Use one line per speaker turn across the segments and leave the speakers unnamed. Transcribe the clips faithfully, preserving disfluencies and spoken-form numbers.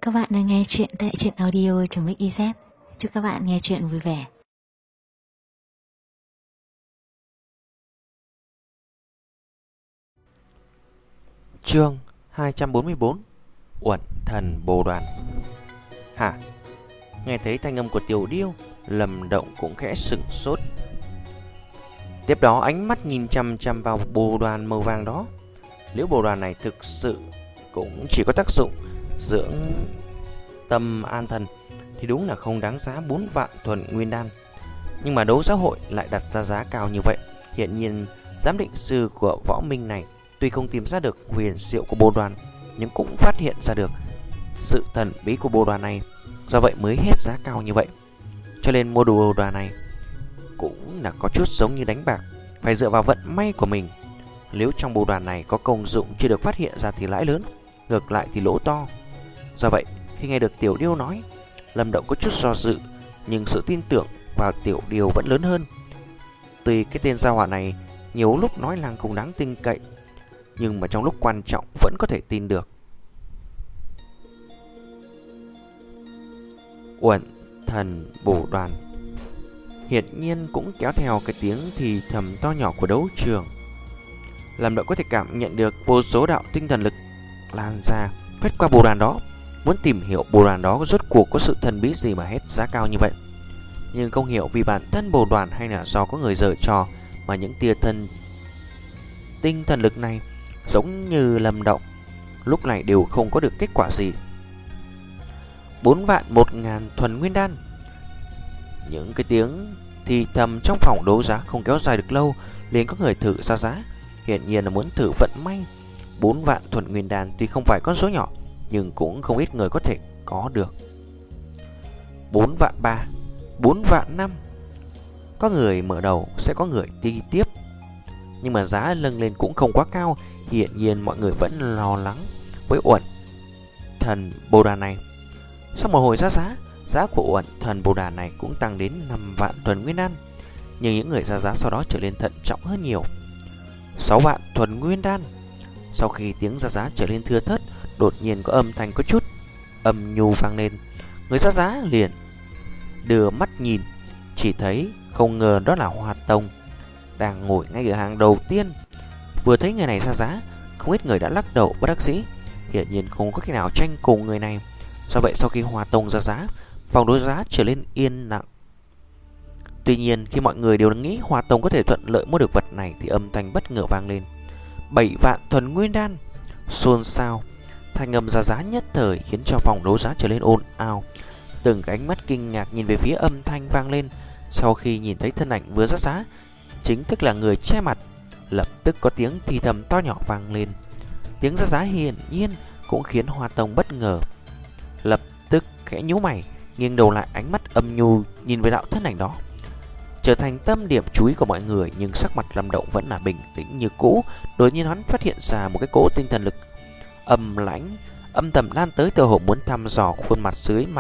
Các bạn đang nghe chuyện tại truyện audio.mixyz. Chúc các bạn nghe chuyện vui vẻ.
Chương hai trăm bốn mươi bốn. Uẩn thần bồ đoàn. Hả? Nghe thấy thanh âm của Tiểu Điêu, Lâm Động cũng khẽ sửng sốt. Tiếp đó ánh mắt nhìn chăm chăm vào bồ đoàn màu vàng đó. Nếu bồ đoàn này thực sự cũng chỉ có tác dụng dưỡng tâm an thần thì đúng là không đáng giá bốn vạn thuần nguyên đan. Nhưng mà đấu giá hội lại đặt ra giá cao như vậy. Hiện nhiên giám định sư của Võ Minh này tuy không tìm ra được huyền diệu của bồ đoàn, nhưng cũng phát hiện ra được sự thần bí của bồ đoàn này, do vậy mới hết giá cao như vậy. Cho nên mua đồ bồ đoàn này cũng là có chút giống như đánh bạc, phải dựa vào vận may của mình. Nếu trong bồ đoàn này có công dụng chưa được phát hiện ra thì lãi lớn, ngược lại thì lỗ to. Do vậy khi nghe được Tiểu Điêu nói, Lâm Động có chút do dự, nhưng sự tin tưởng vào Tiểu Điêu vẫn lớn hơn. Tuy cái tên gia hỏa này nhiều lúc nói làng không đáng tin cậy, nhưng mà trong lúc quan trọng vẫn có thể tin được. Uẩn thần bổ đoàn hiển nhiên cũng kéo theo cái tiếng thì thầm to nhỏ của đấu trường. Lâm Động có thể cảm nhận được vô số đạo tinh thần lực lan ra quét qua bồ đoàn đó, muốn tìm hiểu bồ đoàn đó rốt cuộc có sự thần bí gì mà hết giá cao như vậy. Nhưng không hiểu vì bản thân bồ đoàn hay là do có người giở trò mà những tia thân tinh thần lực này giống như Lâm Động lúc này đều không có được kết quả gì. Bốn vạn một ngàn thuần nguyên đan. Những cái tiếng thì thầm trong phòng đấu giá không kéo dài được lâu, liền có người thử ra giá. Hiển nhiên là muốn thử vận may. Bốn vạn thuần nguyên đan tuy không phải con số nhỏ, nhưng cũng không ít người có thể có được. Bốn vạn ba, bốn vạn năm. Có người mở đầu sẽ có người đi tiếp, nhưng mà giá nâng lên cũng không quá cao. Hiện nhiên mọi người vẫn lo lắng với uẩn thần bồ đàn này. Sau một hồi giá giá, giá của uẩn thần bồ đàn này cũng tăng đến năm vạn thuần nguyên đan. Nhưng những người ra giá sau đó trở nên thận trọng hơn nhiều. Sáu vạn thuần nguyên đan. Sau khi tiếng ra giá trở nên thưa thớt, đột nhiên có âm thanh có chút âm nhu vang lên. Người ra giá liền đưa mắt nhìn, chỉ thấy không ngờ đó là Hoa Tông đang ngồi ngay ở hàng đầu tiên. Vừa thấy người này ra giá, không ít người đã lắc đầu bất đắc dĩ. Hiển nhiên không có cách nào tranh cùng người này. Do vậy sau khi Hoa Tông ra giá, phòng đấu giá trở nên yên lặng. Tuy nhiên khi mọi người đều nghĩ Hoa Tông có thể thuận lợi mua được vật này thì âm thanh bất ngờ vang lên. Bảy vạn thuần nguyên đan. Xôn xao. Thanh âm ra giá nhất thời khiến cho phòng đấu giá trở nên ồn ào. Từng cái ánh mắt kinh ngạc nhìn về phía âm thanh vang lên. Sau khi nhìn thấy thân ảnh vừa ra giá, chính thức là người che mặt, lập tức có tiếng thì thầm to nhỏ vang lên. Tiếng ra giá hiển nhiên cũng khiến Hoa Tông bất ngờ, lập tức khẽ nhíu mày, nghiêng đầu lại, ánh mắt âm nhu nhìn về đạo thân ảnh đó, trở thành tâm điểm chú ý của mọi người. Nhưng sắc mặt Lâm Động vẫn là bình tĩnh như cũ. Đột nhiên hắn phát hiện ra một cái cỗ tinh thần lực âm lãnh âm thầm lan tới, tựa hồ muốn thăm dò khuôn mặt dưới mặt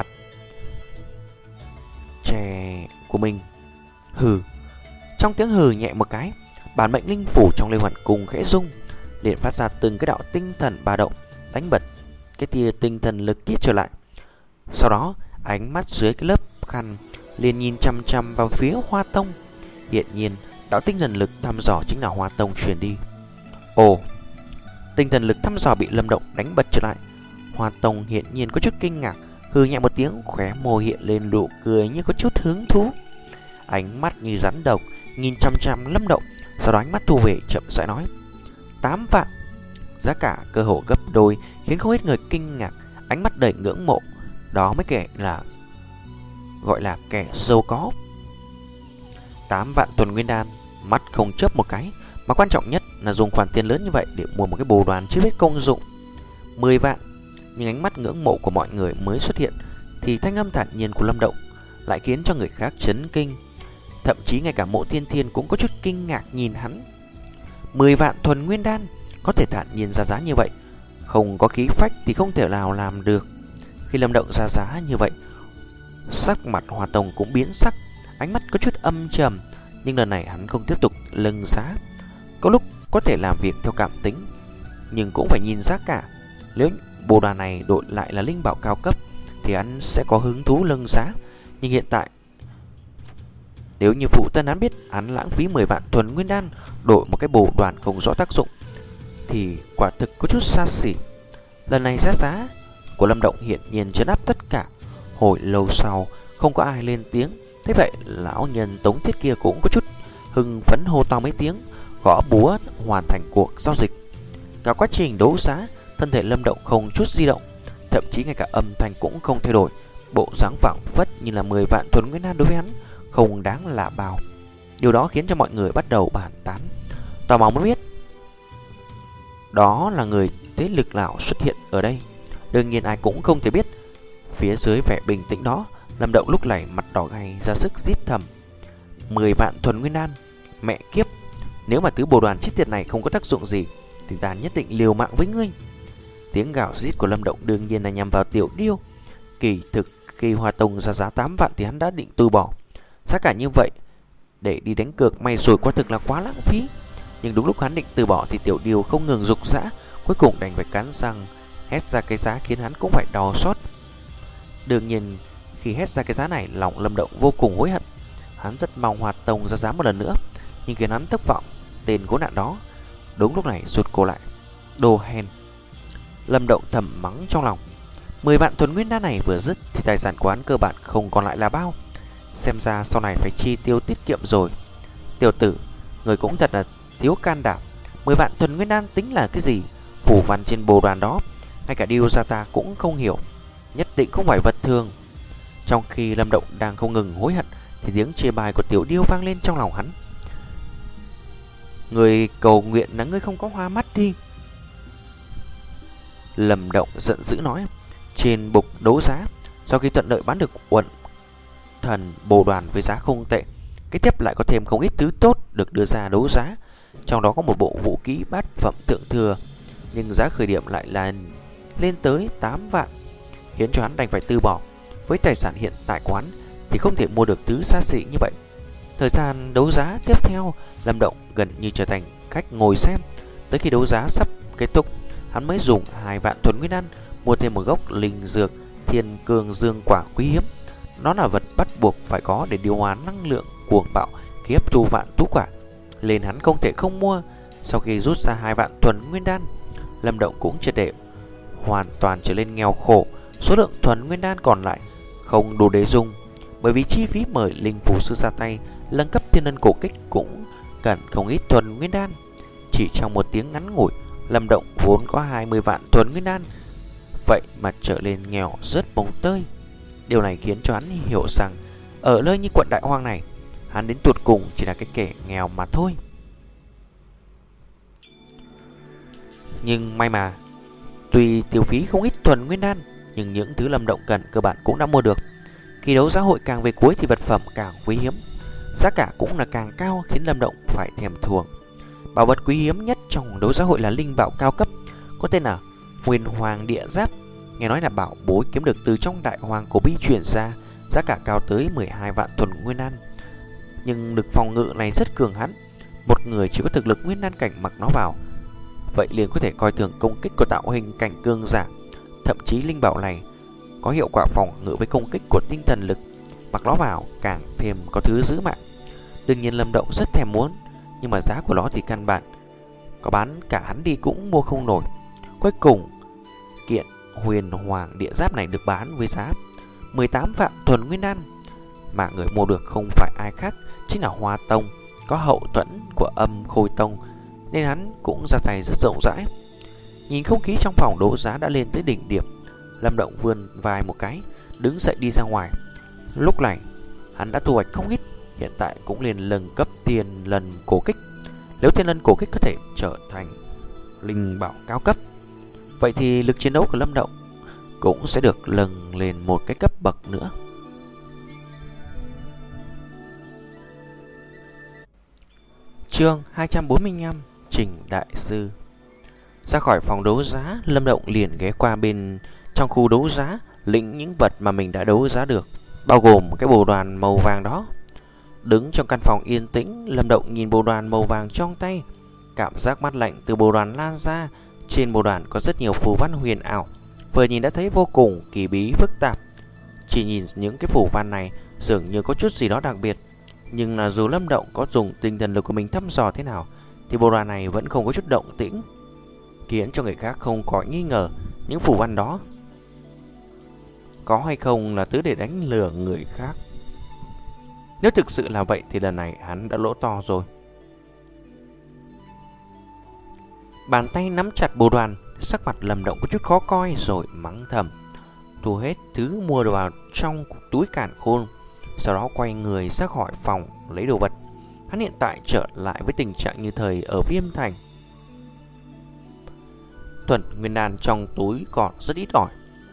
trẻ của mình. Hừ. Trong tiếng hừ nhẹ một cái, bản mệnh linh phủ trong Lê Hoàn Cung khẽ rung, liền phát ra từng cái đạo tinh thần ba động, đánh bật cái tia tinh thần lực kia trở lại. Sau đó ánh mắt dưới cái lớp khăn liền nhìn chăm chăm vào phía Hoa Tông. Hiện nhiên đạo tinh thần lực thăm dò chính là Hoa Tông truyền đi. Ồ, tinh thần lực thăm dò bị Lâm Động đánh bật trở lại. Hoa Tông hiện nhiên có chút kinh ngạc, hừ nhẹ một tiếng, khóe môi hiện lên nụ cười như có chút hứng thú. Ánh mắt như rắn độc nhìn chăm chăm Lâm Động, sau đó ánh mắt thu về, chậm rãi nói: Tám vạn. Giá cả cơ hồ gấp đôi khiến không ít người kinh ngạc, ánh mắt đầy ngưỡng mộ. Đó mới kể là gọi là kẻ giàu có. Tám vạn thuần nguyên đan, mắt không chớp một cái. Mà quan trọng nhất là dùng khoản tiền lớn như vậy để mua một cái bồ đoàn chưa biết công dụng. Mười vạn. Nhưng ánh mắt ngưỡng mộ của mọi người mới xuất hiện thì thanh âm thản nhiên của Lâm Động lại khiến cho người khác chấn kinh. Thậm chí ngay cả Mộ Thiên Thiên cũng có chút kinh ngạc nhìn hắn. Mười vạn thuần nguyên đan, có thể thản nhiên ra giá như vậy, không có khí phách thì không thể nào làm được. Khi Lâm Động ra giá như vậy, sắc mặt Hoa Tông cũng biến sắc, ánh mắt có chút âm trầm. Nhưng lần này hắn không tiếp tục lưng giá. Có lúc có thể làm việc theo cảm tính, nhưng cũng phải nhìn giá cả. Nếu bộ đoàn này đổi lại là linh bảo cao cấp thì hắn sẽ có hứng thú nâng giá. Nhưng hiện tại, nếu như phụ thân hắn biết hắn lãng phí mười vạn thuần nguyên đan đổi một cái bộ đoàn không rõ tác dụng thì quả thực có chút xa xỉ. Lần này giá giá của Lâm Động hiển nhiên trấn áp tất cả. Hồi lâu sau không có ai lên tiếng. Thế vậy lão nhân Tống Thiết kia cũng có chút hưng phấn hô to mấy tiếng, gõ búa hoàn thành cuộc giao dịch. Cả quá trình đấu giá, thân thể Lâm Động không chút di động, thậm chí ngay cả âm thanh cũng không thay đổi. Bộ dáng phảng phất như là mười vạn thuần nguyên đan đối với hắn không đáng là bao. Điều đó khiến cho mọi người bắt đầu bàn tán, tò mò muốn biết đó là người thế lực nào xuất hiện ở đây. Đương nhiên ai cũng không thể biết. Phía dưới vẻ bình tĩnh đó, Lâm Động lúc này mặt đỏ gay ra sức rít thầm: mười vạn thuần nguyên đan, mẹ kiếp, nếu mà tứ bồ đoàn chết tiệt này không có tác dụng gì thì ta nhất định liều mạng với ngươi. Tiếng gào rít của Lâm Động đương nhiên là nhằm vào Tiểu Điêu. Kỳ thực khi Hoa Tông ra giá tám vạn thì hắn đã định từ bỏ. Giá cả như vậy để đi đánh cược may rồi quả thực là quá lãng phí. Nhưng đúng lúc hắn định từ bỏ thì Tiểu Điêu không ngừng rục rã, cuối cùng đành phải cắn răng hét ra cái giá khiến hắn cũng phải đau xót. Đương nhiên khi hét ra cái giá này, lòng Lâm Động vô cùng hối hận. Hắn rất mong Hoa Tông ra giá một lần nữa, nhưng khiến hắn thất vọng. Tên khốn nạn đó đúng lúc này rụt cổ lại. Đồ hèn! Lâm Động thầm mắng trong lòng. Mười vạn thuần nguyên đan này vừa dứt thì tài sản của hắn cơ bản không còn lại là bao. Xem ra sau này phải chi tiêu tiết kiệm rồi. Tiểu tử, người cũng thật là thiếu can đảm. Mười vạn thuần nguyên đan tính là cái gì? Phủ văn trên bồ đoàn đó ngay cả điêu gia ta cũng không hiểu, nhất định không phải vật thường. Trong khi Lâm Động đang không ngừng hối hận thì tiếng chê bai của Tiểu Điêu vang lên trong lòng hắn. Người cầu nguyện là ngươi không có hoa mắt đi. Lâm Động giận dữ nói. Trên bục đấu giá, sau khi thuận lợi bán được uẩn thần bồ đoàn với giá không tệ, kế tiếp lại có thêm không ít thứ tốt được đưa ra đấu giá. Trong đó có một bộ vũ khí bát phẩm thượng thừa, nhưng giá khởi điểm lại là lên tới tám vạn, khiến cho hắn đành phải từ bỏ. Với tài sản hiện tại của hắn thì không thể mua được thứ xa xỉ như vậy. Thời gian đấu giá tiếp theo, Lâm Động gần như trở thành khách ngồi xem. Tới khi đấu giá sắp kết thúc, hắn mới dùng hai vạn thuần nguyên đan mua thêm một gốc linh dược Thiên Cương Dương quả quý hiếm. Nó là vật bắt buộc phải có để điều hòa năng lượng cuồng bạo khi hấp thu vạn tú quả, nên hắn không thể không mua. Sau khi rút ra hai vạn thuần nguyên đan, Lâm Động cũng triệt để hoàn toàn trở lên nghèo khổ. Số lượng thuần nguyên đan còn lại không đủ để dùng, bởi vì chi phí mời linh phù sư ra tay nâng cấp thiên ân cổ kích cũng cần không ít thuần nguyên đan. Chỉ trong một tiếng ngắn ngủi, Lâm Động vốn có hai mươi vạn thuần nguyên đan, vậy mà trở lên nghèo rất bóng tơi. Điều này khiến cho hắn hiểu rằng ở nơi như quận Đại Hoang này, hắn đến tụt cùng chỉ là cái kẻ nghèo mà thôi. Nhưng may mà, tuy tiêu phí không ít thuần nguyên đan, nhưng những thứ Lâm Động cần cơ bản cũng đã mua được. Khi đấu giá hội càng về cuối thì vật phẩm càng quý hiếm, giá cả cũng là càng cao, khiến Lâm Động phải thèm thuồng. Bảo vật quý hiếm nhất trong đấu giá hội là linh bảo cao cấp, có tên là Huyền Hoàng Địa Giáp. Nghe nói là bảo bối kiếm được từ trong Đại Hoàng cổ bí chuyển ra, giá cả cao tới mười hai vạn thuần nguyên đan. Nhưng lực phòng ngự này rất cường hãn, một người chỉ có thực lực nguyên đan cảnh mặc nó vào, vậy liền có thể coi thường công kích của tạo hình cảnh cương giả. Thậm chí linh bảo này có hiệu quả phòng ngự với công kích của tinh thần lực, mặc nó vào càng thêm có thứ giữ mạng. Đương nhiên Lâm Động rất thèm muốn, nhưng mà giá của nó thì căn bản có bán cả hắn đi cũng mua không nổi. Cuối cùng kiện Huyền Hoàng Địa Giáp này được bán với giá mười tám vạn thuần nguyên đan, mà người mua được không phải ai khác chính là Hoa Tông, có hậu thuẫn của Âm Khôi Tông, nên hắn cũng ra tay rất rộng rãi. Nhìn không khí trong phòng đấu giá đã lên tới đỉnh điểm, Lâm Động vươn vai một cái, đứng dậy đi ra ngoài. Lúc này hắn đã thu hoạch không ít, hiện tại cũng liền nâng cấp tiền lần cổ kích. Nếu thiên lân cổ kích có thể trở thành linh bảo cao cấp, vậy thì lực chiến đấu của Lâm Động cũng sẽ được nâng lên một cái cấp bậc nữa. Chương hai trăm bốn mươi lăm, Trình Đại Sư. Ra khỏi phòng đấu giá, Lâm Động liền ghé qua bên trong khu đấu giá, lĩnh những vật mà mình đã đấu giá được, bao gồm cái bồ đoàn màu vàng đó. Đứng trong căn phòng yên tĩnh, Lâm Động nhìn bồ đoàn màu vàng trong tay, cảm giác mát lạnh từ bồ đoàn lan ra. Trên bồ đoàn có rất nhiều phù văn huyền ảo, vừa nhìn đã thấy vô cùng kỳ bí phức tạp. Chỉ nhìn những cái phù văn này dường như có chút gì đó đặc biệt, nhưng là dù Lâm Động có dùng tinh thần lực của mình thăm dò thế nào thì bộ đoàn này vẫn không có chút động tĩnh, khiến cho người khác không có nghi ngờ những phù văn đó có hay không là thứ để đánh lừa người khác. Nếu thực sự là vậy thì lần này hắn đã lỗ to rồi. Bàn tay nắm chặt bồ đoàn, sắc mặt Lâm Động có chút khó coi rồi mắng thầm, thu hết thứ mua đồ vào trong túi càn khôn, sau đó quay người ra khỏi phòng lấy đồ vật. Hắn hiện tại trở lại với tình trạng như thời ở Viêm Thành. Thuần nguyên đan trong túi còn rất ít ỏi.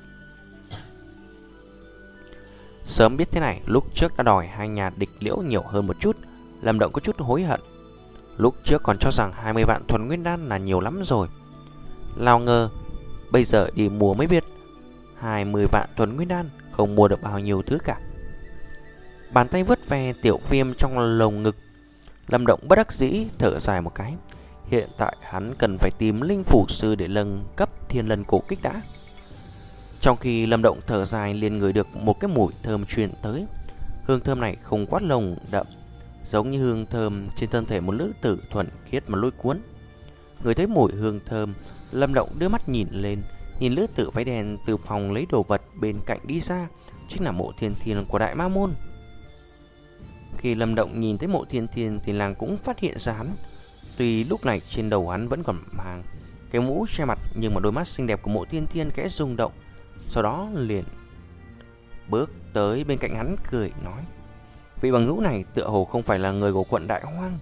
Sớm biết thế này, lúc trước đã đòi hai nhà địch liễu nhiều hơn một chút. Lâm Động có chút hối hận. Lúc trước còn cho rằng hai mươi vạn thuần nguyên đan là nhiều lắm rồi, nào ngờ bây giờ đi mua mới biết hai mươi vạn thuần nguyên đan không mua được bao nhiêu thứ cả. Bàn tay vớt ve tiểu viêm trong lồng ngực, Lâm Động bất đắc dĩ thở dài một cái. Hiện tại hắn cần phải tìm linh phủ sư để nâng cấp thiên lân cổ kích đã. Trong khi Lâm Động thở dài, liền ngửi được một cái mùi thơm truyền tới. Hương thơm này không quá nồng đậm, giống như hương thơm trên thân thể một nữ tử thuần khiết mà lôi cuốn. Người thấy mùi hương thơm, Lâm Động đưa mắt nhìn lên, nhìn nữ tử váy đen từ phòng lấy đồ vật bên cạnh đi ra, chính là Mộ Thiên Thiên của Đại Ma Môn. Khi Lâm Động nhìn thấy Mộ Thiên Thiên thì làng cũng phát hiện ra hắn. Tuy lúc này trên đầu hắn vẫn còn mang cái mũ che mặt, nhưng mà đôi mắt xinh đẹp của Mộ Thiên Thiên khẽ rung động, sau đó liền bước tới bên cạnh hắn cười nói, vị bằng hữu này tựa hồ không phải là người của quận Đại Hoang.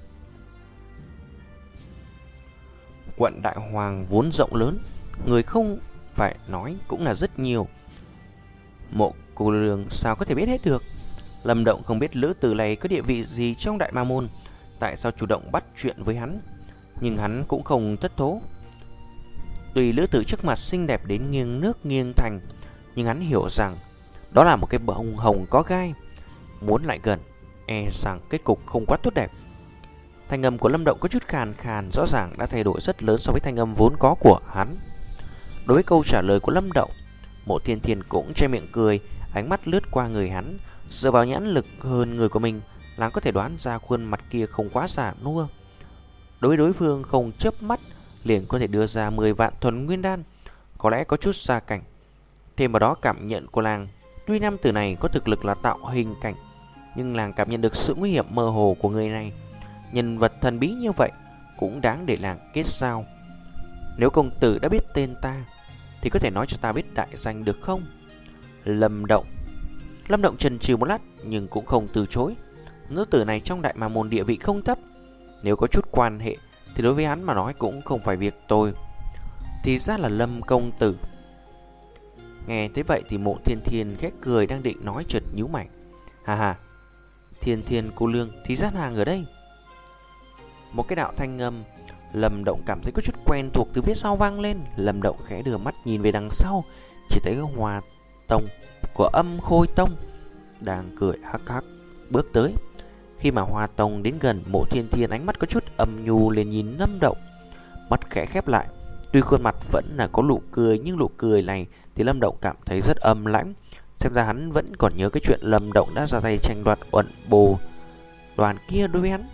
Quận Đại Hoang vốn rộng lớn, người không phải nói cũng là rất nhiều. Mộ cô lương sao có thể biết hết được. Lâm Động không biết lữ tử này có địa vị gì trong Đại Ma Môn, tại sao chủ động bắt chuyện với hắn, nhưng hắn cũng không thất thố. Tuy lữ tử trước mặt xinh đẹp đến nghiêng nước nghiêng thành, nhưng hắn hiểu rằng đó là một cái bông hồng có gai, muốn lại gần e rằng kết cục không quá tốt đẹp. Thanh âm của Lâm Động có chút khàn khàn, rõ ràng đã thay đổi rất lớn so với thanh âm vốn có của hắn. Đối với câu trả lời của Lâm Động, Mộ Thiên Thiên cũng che miệng cười, ánh mắt lướt qua người hắn, dựa vào nhãn lực hơn người của mình, làng có thể đoán ra khuôn mặt kia không quá giả nua. Đối với đối phương không chớp mắt liền có thể đưa ra mười vạn thuần nguyên đan, có lẽ có chút xa cảnh. Thêm vào đó cảm nhận của làng, tuy nam tử này có thực lực là tạo hình cảnh, nhưng làng cảm nhận được sự nguy hiểm mơ hồ của người này. Nhân vật thần bí như vậy cũng đáng để làng kết giao. Nếu công tử đã biết tên ta thì có thể nói cho ta biết đại danh được không? Lâm Động Lâm Động chần chừ một lát nhưng cũng không từ chối. Nữ tử này trong Đại Ma Môn địa vị không thấp, nếu có chút quan hệ thì đối với hắn mà nói cũng không phải việc tôi. Thì ra là Lâm công tử. Nghe thế vậy thì Mộ Thiên Thiên khẽ cười, đang định nói chợt nhíu mày. Hà hà, Thiên Thiên cô lương thì ra nàng ở đây. Một cái đạo thanh âm Lâm Động cảm thấy có chút quen thuộc từ phía sau vang lên. Lâm Động khẽ đưa mắt nhìn về đằng sau, chỉ thấy Hoa Tông của Âm Khôi Tông đang cười hắc hắc bước tới. Khi mà Hoa Tông đến gần, Mộ Thiên Thiên ánh mắt có chút âm nhu lên nhìn Lâm Động, mắt khẽ khép lại. Tuy khuôn mặt vẫn là có nụ cười, nhưng nụ cười này thì Lâm Động cảm thấy rất âm lãnh. Xem ra hắn vẫn còn nhớ cái chuyện Lâm Động đã ra tay tranh đoạt uẩn bồ đoàn kia đối với hắn.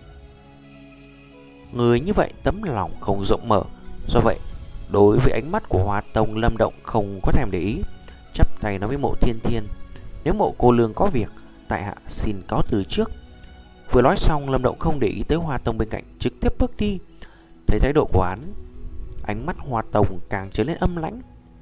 Người như vậy tấm lòng không rộng mở, do vậy đối với ánh mắt của Hoa Tông, Lâm Động không có thèm để ý, chắp tay nói với Mộ Thiên Thiên, nếu Mộ cô lương có việc, tại hạ xin cáo từ trước. Vừa nói xong, Lâm Động không để ý tới Hoa Tông bên cạnh, trực tiếp bước đi. Thấy thái độ của hắn, ánh mắt Hoa Tông càng trở nên âm lãnh.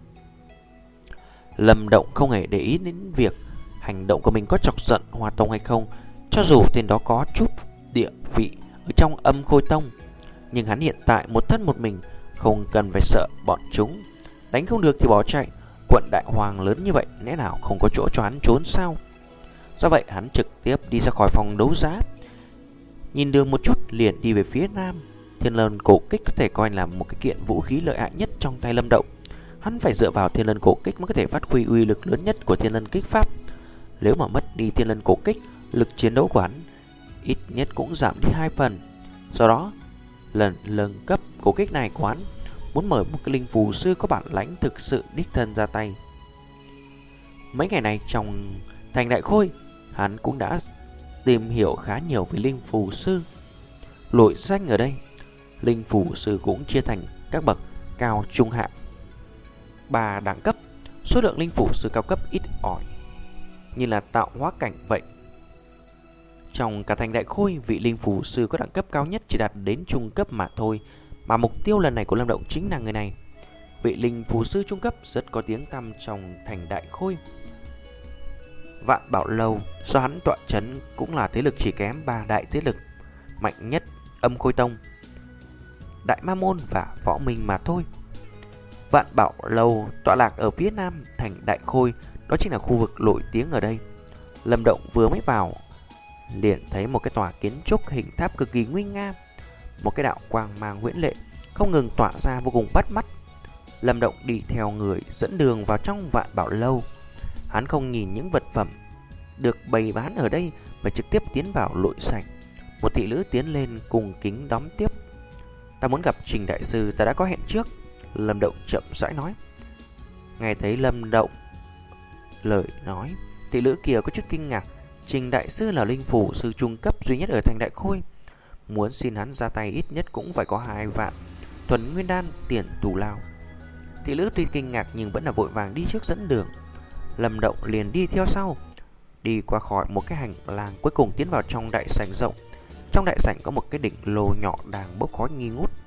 Lâm Động không hề để ý đến việc hành động của mình có chọc giận Hoa Tông hay không, cho dù tên đó có chút địa vị ở trong Âm Khôi Tông, nhưng hắn hiện tại một thân một mình, không cần phải sợ bọn chúng. Đánh không được thì bỏ chạy, quận Đại Hoàng lớn như vậy, lẽ nào không có chỗ cho hắn trốn sao? Do vậy hắn trực tiếp đi ra khỏi phòng đấu giá, nhìn đường một chút liền đi về phía nam. Thiên Lân Cổ Kích có thể coi là một cái kiện vũ khí lợi hại nhất trong tay Lâm Động. Hắn phải dựa vào Thiên Lân Cổ Kích mới có thể phát huy uy lực lớn nhất của Thiên Lân Kích Pháp. Nếu mà mất đi Thiên Lân Cổ Kích, lực chiến đấu của hắn ít nhất cũng giảm đi hai phần. Do đó lần nâng cấp cổ kích này của hắn muốn mời một cái linh phù sư có bản lãnh thực sự đích thân ra tay. Mấy ngày này trong thành Đại Khôi, hắn cũng đã tìm hiểu khá nhiều về linh phù sư. Lội danh ở đây, linh phù sư cũng chia thành các bậc cao, trung, hạ, ba đẳng cấp. Số lượng linh phù sư cao cấp ít ỏi như là tạo hóa cảnh vậy. Trong cả thành Đại Khôi, vị linh phù sư có đẳng cấp cao nhất chỉ đạt đến trung cấp mà thôi. Mà mục tiêu lần này của Lâm Động chính là người này. Vị linh phù sư trung cấp rất có tiếng tăm trong thành Đại Khôi. Vạn Bảo Lâu do hắn tọa trấn cũng là thế lực chỉ kém ba đại thế lực mạnh nhất, Âm Khôi Tông, Đại Ma Môn và Võ Minh mà thôi. Vạn Bảo Lâu tọa lạc ở phía nam thành Đại Khôi, đó chính là khu vực nổi tiếng ở đây. Lâm Động vừa mới vào liền thấy một cái tòa kiến trúc hình tháp cực kỳ nguy nga, một cái đạo quang mang huyễn lệ không ngừng tỏa ra vô cùng bắt mắt. Lâm Động đi theo người dẫn đường vào trong Vạn Bảo Lâu. Hắn không nhìn những vật phẩm được bày bán ở đây mà trực tiếp tiến vào nội sảnh. Một thị nữ tiến lên cùng kính đón tiếp. Ta muốn gặp Trình đại sư, ta đã có hẹn trước, Lâm Động chậm rãi nói. Nghe thấy Lâm Động lời nói, thị nữ kia có chút kinh ngạc. Trình đại sư là linh phù sư trung cấp duy nhất ở thành Đại Khôi, muốn xin hắn ra tay ít nhất cũng phải có hai vạn thuần nguyên đan tiền tù lao. Thị nữ tuy kinh ngạc nhưng vẫn là vội vàng đi trước dẫn đường. Lâm Động liền đi theo sau, đi qua khỏi một cái hành lang, cuối cùng tiến vào trong đại sảnh rộng. Trong đại sảnh có một cái đỉnh lô nhỏ đang bốc khói nghi ngút.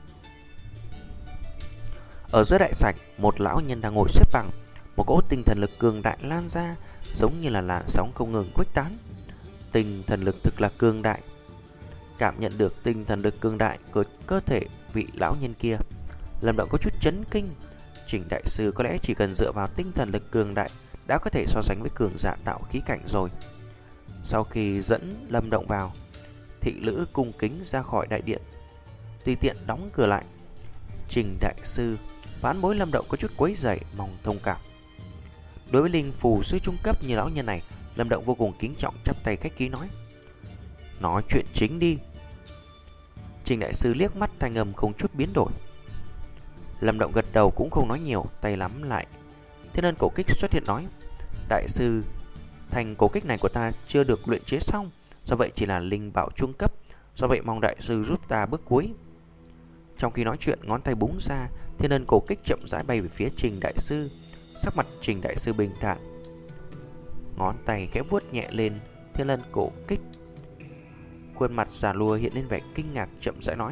Ở giữa đại sảnh, một lão nhân đang ngồi xếp bằng. Một cỗ tinh thần lực cường đại lan ra, giống như là làn sóng không ngừng khuếch tán. Tinh thần lực thực là cường đại. Cảm nhận được tinh thần lực cường đại của cơ thể vị lão nhân kia, Lâm Động có chút chấn kinh. Trình đại sư có lẽ chỉ cần dựa vào tinh thần lực cường đại đã có thể so sánh với cường giả tạo khí cảnh rồi. Sau khi dẫn Lâm Động vào, thị nữ cung kính ra khỏi đại điện, tùy tiện đóng cửa lại. Trình đại sư, vãn bối Lâm Động có chút quấy rầy, mong thông cảm. Đối với linh phù sư trung cấp như lão nhân này, Lâm Động vô cùng kính trọng chắp tay khách khí nói. Nói chuyện chính đi. Trình đại sư liếc mắt, thanh âm không chút biến đổi. Lâm Động gật đầu cũng không nói nhiều, tay nắm lại Thiên Ân cổ kích xuất hiện nói. Đại sư, thành cổ kích này của ta chưa được luyện chế xong, do vậy chỉ là linh bảo trung cấp, do vậy mong đại sư giúp ta bước cuối. Trong khi nói chuyện, ngón tay búng ra, Thiên Ân cổ kích chậm rãi bay về phía Trình đại sư. Sắc mặt Trình đại sư bình thản, ngón tay khẽ vuốt nhẹ lên Thiên Ân cổ kích. Khuôn mặt già lùa hiện lên vẻ kinh ngạc, chậm rãi nói.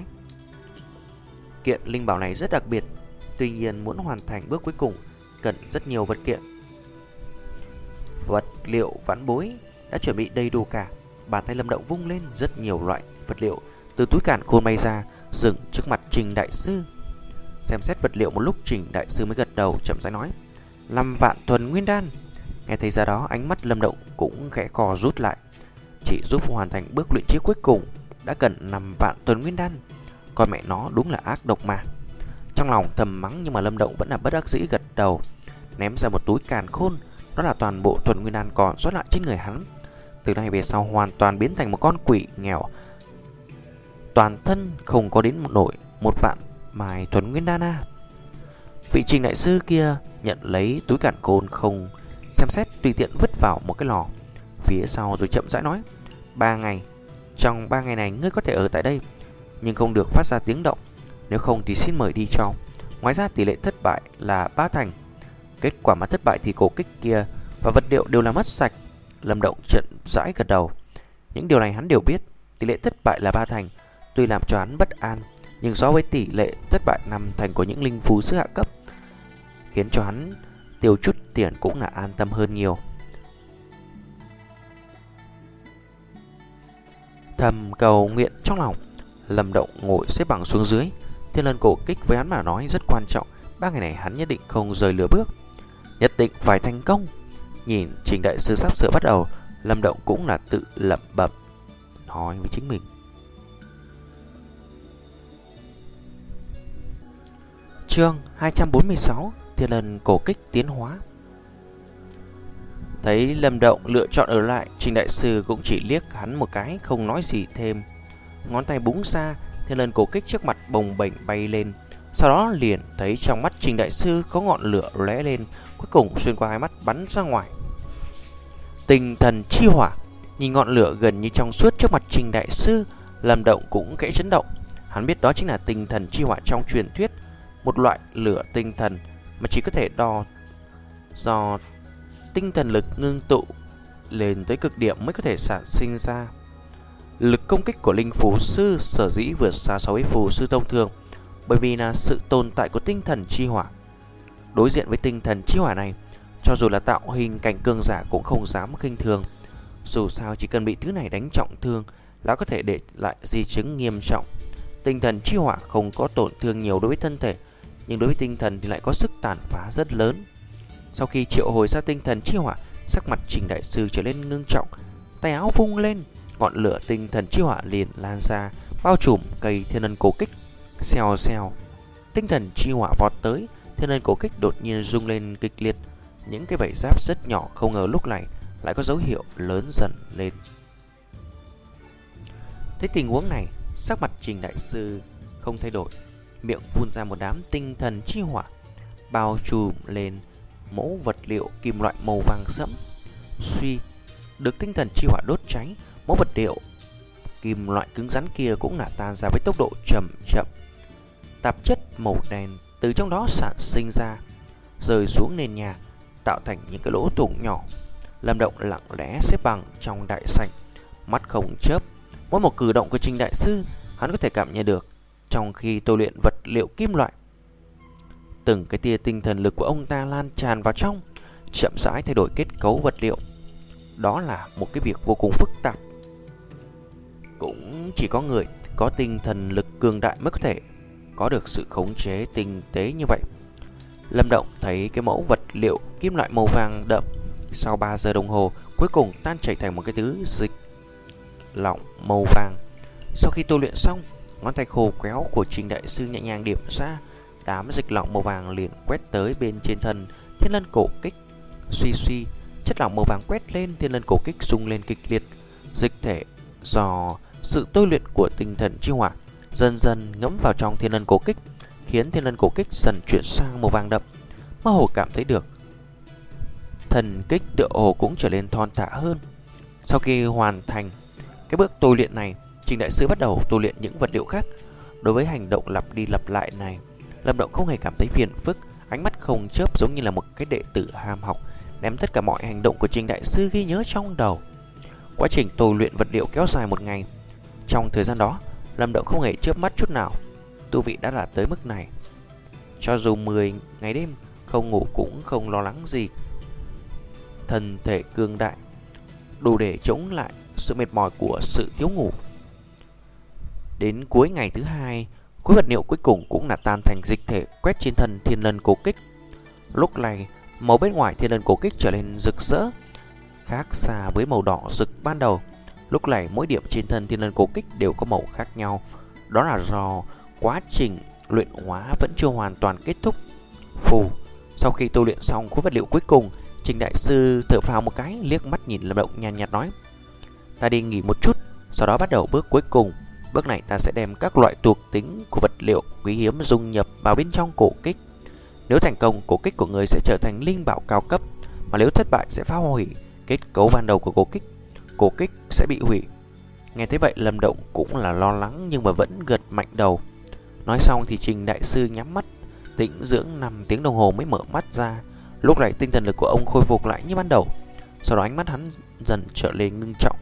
Kiện linh bảo này rất đặc biệt, tuy nhiên muốn hoàn thành bước cuối cùng cần rất nhiều vật kiện. Vật liệu vãn bối đã chuẩn bị đầy đủ cả. Bàn tay Lâm Động vung lên, rất nhiều loại vật liệu từ túi càn khôn bay ra, dừng trước mặt Trình đại sư. Xem xét vật liệu một lúc, Trình đại sư mới gật đầu, chậm rãi nói. Năm vạn thuần nguyên đan. Nghe thấy ra đó, ánh mắt Lâm Động cũng khẽ cò rút lại. Chỉ giúp hoàn thành bước luyện chế cuối cùng đã cần năm vạn thuần nguyên đan. Coi mẹ nó đúng là ác độc mà. Trong lòng thầm mắng nhưng mà Lâm Động vẫn là bất đắc dĩ gật đầu, ném ra một túi càn khôn. Đó là toàn bộ thuần nguyên đan còn sót lại trên người hắn. Từ nay về sau hoàn toàn biến thành một con quỷ nghèo, toàn thân không có đến một nổi một vạn mài thuần nguyên đan à. Vị Trình đại sư kia nhận lấy túi càn khôn, không xem xét, tùy tiện vứt vào một cái lò phía sau rồi chậm rãi nói. Ba ngày, trong ba ngày này ngươi có thể ở tại đây, nhưng không được phát ra tiếng động, nếu không thì xin mời đi cho. Ngoài ra tỷ lệ thất bại là ba thành. Kết quả mà thất bại thì cổ kích kia và vật liệu đều là mất sạch. Lâm Động chậm rãi gật đầu. Những điều này hắn đều biết. Tỷ lệ thất bại là ba thành tuy làm cho hắn bất an, nhưng so với tỷ lệ thất bại năm thành của những linh phù sư hạ cấp, khiến cho hắn tiêu chút tiền cũng là an tâm hơn nhiều. Thầm cầu nguyện trong lòng, Lâm Động ngồi xếp bằng xuống dưới. Thiên Lân cổ kích với hắn mà nói rất quan trọng. Ba ngày này hắn nhất định không rời lửa bước, nhất định phải thành công. Nhìn Trình đại sư sắp sửa bắt đầu, Lâm Động cũng là tự lẩm bẩm nói với chính mình. Chương hai trăm bốn mươi sáu, Thiên Lân cổ kích tiến hóa. Thấy Lâm Động lựa chọn ở lại, Trình đại sư cũng chỉ liếc hắn một cái, không nói gì thêm. Ngón tay búng ra, Thiên Lân cổ kích trước mặt bồng bềnh bay lên, Sau đó liền thấy trong mắt Trình đại sư có ngọn lửa lóe lên, cuối cùng xuyên qua hai mắt bắn ra ngoài. Tinh thần chi hỏa. Nhìn ngọn lửa gần như trong suốt trước mặt Trình đại sư, Lâm Động cũng khẽ chấn động. Hắn biết đó chính là tinh thần chi hỏa trong truyền thuyết, một loại lửa tinh thần mà chỉ có thể đo do tinh thần lực ngưng tụ lên tới cực điểm mới có thể sản sinh ra. Lực công kích của linh phù sư sở dĩ vượt xa so với phù sư thông thường, bởi vì là sự tồn tại của tinh thần chi hỏa. Đối diện với tinh thần chi hỏa này, cho dù là tạo hình cảnh cường giả cũng không dám khinh thường. Dù sao chỉ cần bị thứ này đánh trọng thương là có thể để lại di chứng nghiêm trọng. Tinh thần chi hỏa không có tổn thương nhiều đối với thân thể, nhưng đối với tinh thần thì lại có sức tàn phá rất lớn. Sau khi triệu hồi ra tinh thần chi hỏa, sắc mặt Trình đại sư trở nên ngưng trọng, tay áo vung lên, ngọn lửa tinh thần chi hỏa liền lan ra, bao trùm cây thiên ân cổ kích. Xèo xèo, tinh thần chi hỏa vọt tới, thiên ân cổ kích đột nhiên rung lên kịch liệt. Những cái vảy giáp rất nhỏ không ngờ lúc này lại có dấu hiệu lớn dần lên. Thấy tình huống này, sắc mặt Trình đại sư không thay đổi, miệng phun ra một đám tinh thần chi hỏa, bao trùm lên mẫu vật liệu kim loại màu vàng sẫm. Suy, được tinh thần chi hỏa đốt cháy, mẫu vật liệu kim loại cứng rắn kia cũng nả tan ra với tốc độ chậm chậm. Tạp chất màu đen từ trong đó sản sinh ra, rơi xuống nền nhà, tạo thành những cái lỗ thủng nhỏ. Lâm Động lặng lẽ xếp bằng trong đại sảnh, mắt không chớp. Mỗi một cử động của Trình đại sư hắn có thể cảm nhận được trong khi tôi luyện vật liệu kim loại. Từng cái tia tinh thần lực của ông ta lan tràn vào trong, chậm rãi thay đổi kết cấu vật liệu. Đó là một cái việc vô cùng phức tạp. Cũng chỉ có người có tinh thần lực cường đại mới có thể có được sự khống chế tinh tế như vậy. Lâm Động thấy cái mẫu vật liệu kim loại màu vàng đậm sau ba giờ đồng hồ cuối cùng tan chảy thành một cái thứ dịch lỏng màu vàng. Sau khi tôi luyện xong, ngón tay khô quéo của Trình đại sư nhẹ nhàng điểm ra, đám dịch lỏng màu vàng liền quét tới bên trên thân thiên lân cổ kích. Suy suy, chất lỏng màu vàng quét lên, thiên lân cổ kích rung lên kịch liệt. Dịch thể do sự tôi luyện của tinh thần chi hỏa dần dần ngấm vào trong thiên lân cổ kích, khiến thiên lân cổ kích dần chuyển sang màu vàng đậm. Mơ hồ cảm thấy được thần kích tựa hồ cũng trở nên thon thả hơn. Sau khi hoàn thành cái bước tôi luyện này, Trình đại sư bắt đầu tôi luyện những vật liệu khác. Đối với hành động lặp đi lặp lại này, Lâm Động không hề cảm thấy phiền phức, ánh mắt không chớp giống như là một cái đệ tử ham học, đem tất cả mọi hành động của Trình đại sư ghi nhớ trong đầu. Quá trình tôi luyện vật liệu kéo dài một ngày. Trong thời gian đó, Lâm Động không hề chớp mắt chút nào. Tu vị đã đạt tới mức này, cho dù mười ngày đêm không ngủ cũng không lo lắng gì. Thân thể cường đại, đủ để chống lại sự mệt mỏi của sự thiếu ngủ. Đến cuối ngày thứ hai, khối vật liệu cuối cùng cũng là tan thành dịch thể quét trên thân thiên lân cổ kích. Lúc này, màu bên ngoài thiên lân cổ kích trở nên rực rỡ, khác xa với màu đỏ rực ban đầu. Lúc này mỗi điểm trên thân thiên lân cổ kích đều có màu khác nhau. Đó là do quá trình luyện hóa vẫn chưa hoàn toàn kết thúc. Phù, sau khi tu luyện xong khối vật liệu cuối cùng, Trình đại sư thở phào một cái, liếc mắt nhìn Lâm Động nhàn nhạt nói: "Ta đi nghỉ một chút, sau đó bắt đầu bước cuối cùng. Bước này ta sẽ đem các loại thuộc tính của vật liệu quý hiếm dung nhập vào bên trong cổ kích. Nếu thành công, cổ kích của người sẽ trở thành linh bảo cao cấp, mà nếu thất bại sẽ phá hủy kết cấu ban đầu của cổ kích. Cổ kích sẽ bị hủy." Nghe thấy vậy, Lâm Động cũng là lo lắng nhưng mà vẫn gật mạnh đầu. Nói xong thì Trình đại sư nhắm mắt tĩnh dưỡng năm tiếng đồng hồ mới mở mắt ra. Lúc này tinh thần lực của ông khôi phục lại như ban đầu. Sau đó ánh mắt hắn dần trở lên ngưng trọng.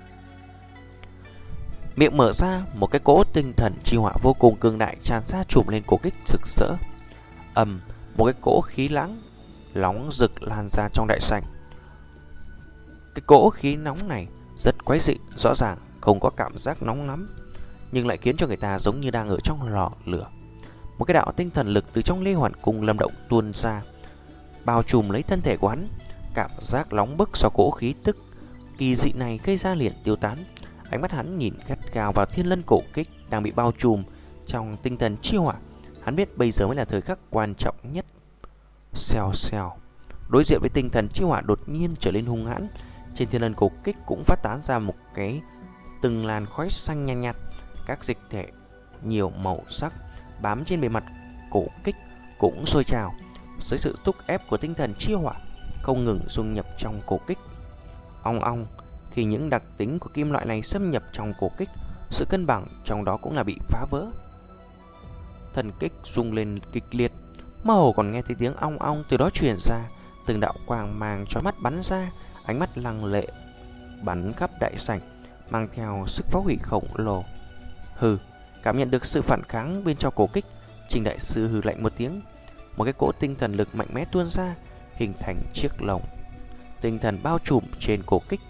Miệng mở ra, một cái cỗ tinh thần chi hỏa vô cùng cường đại tràn ra trùm lên cổ kích rực rỡ. Ầm, một cái cỗ khí lãng nóng rực lan ra trong đại sảnh. Cái cỗ khí nóng này rất quái dị, rõ ràng không có cảm giác nóng lắm, nhưng lại khiến cho người ta giống như đang ở trong lò lửa. Một cái đạo tinh thần lực từ trong Lê Hoàn Cung Lâm Động tuôn ra, bao trùm lấy thân thể của hắn. Cảm giác nóng bức do cỗ khí tức kỳ dị này gây ra liền tiêu tán. Ánh mắt hắn nhìn gắt gao vào thiên lân cổ kích đang bị bao trùm trong tinh thần chi hỏa. Hắn biết bây giờ mới là thời khắc quan trọng nhất. Xèo xèo, đối diện với tinh thần chi hỏa đột nhiên trở lên hung hãn, trên thiên lân cổ kích cũng phát tán ra một cái từng làn khói xanh nhàn nhạt, nhạt. Các dịch thể nhiều màu sắc bám trên bề mặt cổ kích cũng sôi trào. Dưới sự thúc ép của tinh thần chi hỏa không ngừng dung nhập trong cổ kích. Ong ong, khi những đặc tính của kim loại này xâm nhập trong cổ kích, sự cân bằng trong đó cũng là bị phá vỡ. Thần kích rung lên kịch liệt, mơ hồ còn nghe thấy tiếng ong ong từ đó truyền ra, từng đạo quang mang chói mắt bắn ra, ánh mắt lăng lệ bắn khắp đại sảnh, mang theo sức phá hủy khổng lồ. Hừ, cảm nhận được sự phản kháng bên trong cổ kích, Trình đại sư hừ lạnh một tiếng, một cái cỗ tinh thần lực mạnh mẽ tuôn ra, hình thành chiếc lồng tinh thần bao trùm trên cổ kích.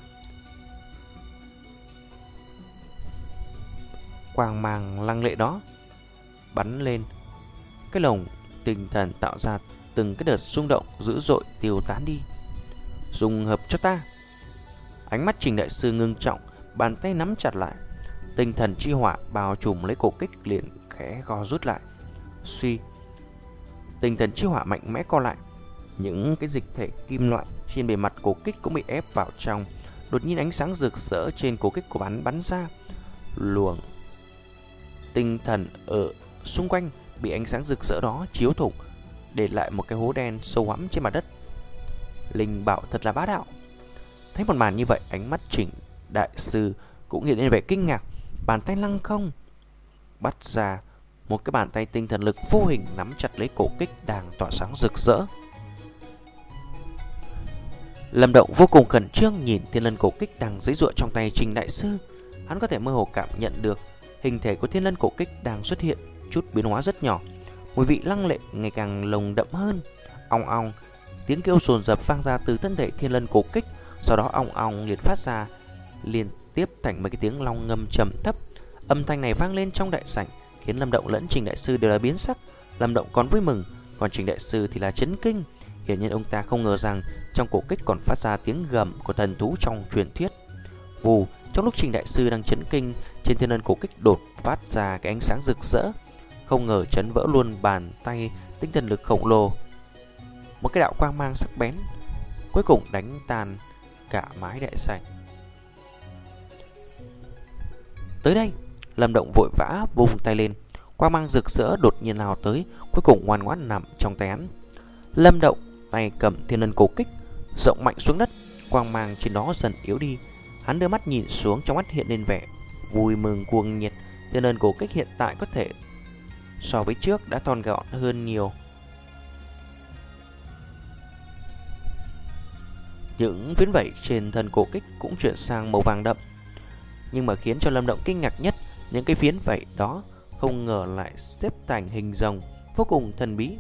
Quang mang lăng lệ đó bắn lên, cái lồng tinh thần tạo ra từng cái đợt rung động dữ dội tiêu tán đi. Dung hợp cho ta. Ánh mắt Trình đại sư ngưng trọng, bàn tay nắm chặt lại. Tinh thần chi hỏa bao trùm lấy cổ kích liền khẽ co rút lại. Suy, tinh thần chi hỏa mạnh mẽ co lại. Những cái dịch thể kim loại trên bề mặt cổ kích cũng bị ép vào trong. Đột nhiên ánh sáng rực rỡ trên cổ kích của bắn bắn ra. Luồng tinh thần ở xung quanh bị ánh sáng rực rỡ đó chiếu thủng, để lại một cái hố đen sâu hoắm trên mặt đất. Linh bảo thật là bá đạo. Thấy một màn như vậy, ánh mắt Trình đại sư cũng hiện lên vẻ kinh ngạc. Bàn tay lăng không bắt ra một cái bàn tay tinh thần lực vô hình nắm chặt lấy cổ kích đang tỏa sáng rực rỡ. Lâm Động vô cùng khẩn trương nhìn thiên lân cổ kích đang giãy giụa trong tay Trình đại sư. Hắn có thể mơ hồ cảm nhận được hình thể của thiên lân cổ kích đang xuất hiện chút biến hóa rất nhỏ. Mùi vị lăng lệ ngày càng nồng đậm hơn. Ong ong, tiếng kêu dồn dập vang ra từ thân thể thiên lân cổ kích. Sau đó ong ong liền phát ra liên tiếp thành mấy cái tiếng long ngâm trầm thấp. Âm thanh này vang lên trong đại sảnh, khiến Lâm Động lẫn Trình đại sư đều là biến sắc. Lâm Động còn vui mừng, còn Trình đại sư thì là chấn kinh. Hiển nhiên ông ta không ngờ rằng trong cổ kích còn phát ra tiếng gầm của thần thú trong truyền thuyết. Vù, trong lúc Trình đại sư đang chấn kinh, trên thiên lân cổ kích đột phát ra cái ánh sáng rực rỡ, không ngờ chấn vỡ luôn bàn tay tinh thần lực khổng lồ. Một cái đạo quang mang sắc bén cuối cùng đánh tan cả mái đại sảnh. Tới đây, Lâm Động vội vã vung tay lên, quang mang rực rỡ đột nhiên lao tới, cuối cùng ngoan ngoãn nằm trong tay hắn. Lâm Động tay cầm thiên lân cổ kích, rộng mạnh xuống đất, quang mang trên đó dần yếu đi. Hắn đưa mắt nhìn xuống, trong mắt hiện lên vẻ vui mừng cuồng nhiệt. Thiên lân cổ kích hiện tại có thể so với trước đã thon gọn hơn nhiều. Những phiến vảy trên thân cổ kích cũng chuyển sang màu vàng đậm. Nhưng mà khiến cho Lâm Động kinh ngạc nhất, những cái phiến vảy đó không ngờ lại xếp thành hình rồng, vô cùng thần bí.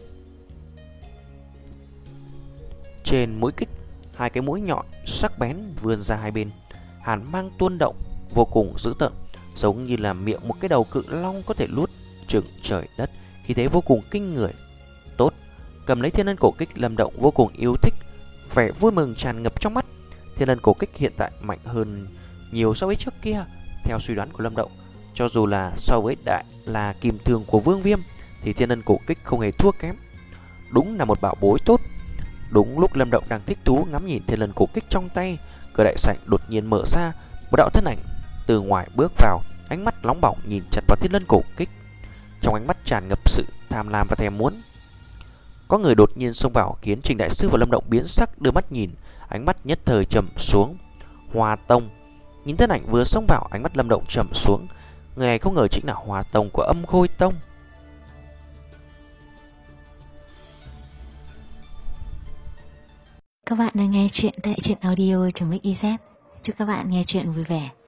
Trên mũi kích, hai cái mũi nhọn sắc bén vươn ra hai bên, hàn mang tuôn động vô cùng dữ tợn, giống như là miệng một cái đầu cự long có thể nuốt chửng trời đất, khí thế vô cùng kinh người. Tốt, cầm lấy thiên lân cổ kích, Lâm Động vô cùng yêu thích, vẻ vui mừng tràn ngập trong mắt. Thiên lân cổ kích hiện tại mạnh hơn nhiều so với trước kia. Theo suy đoán của Lâm Động, cho dù là so với đại là kim thương của Vương Viêm thì thiên lân cổ kích không hề thua kém. Đúng là một bảo bối tốt. Đúng lúc Lâm Động đang thích thú ngắm nhìn thiên lân cổ kích trong tay, cửa đại sảnh đột nhiên mở ra, một đạo thân ảnh từ ngoài bước vào, ánh mắt nóng bỏng nhìn chặt vào thiên lân cổ kích, trong ánh mắt tràn ngập sự tham lam và thèm muốn. Có người đột nhiên xông vào khiến Trình đại sư và Lâm Động biến sắc, đưa mắt nhìn, ánh mắt nhất thời trầm xuống. Hoa Tông. Nhìn thân ảnh vừa xông vào, ánh mắt Lâm Động trầm xuống. Người này không ngờ chính là Hoa Tông của Âm Khôi Tông.
Các bạn đang nghe chuyện tại truyện audio.mixyz. Chúc các bạn nghe chuyện vui vẻ.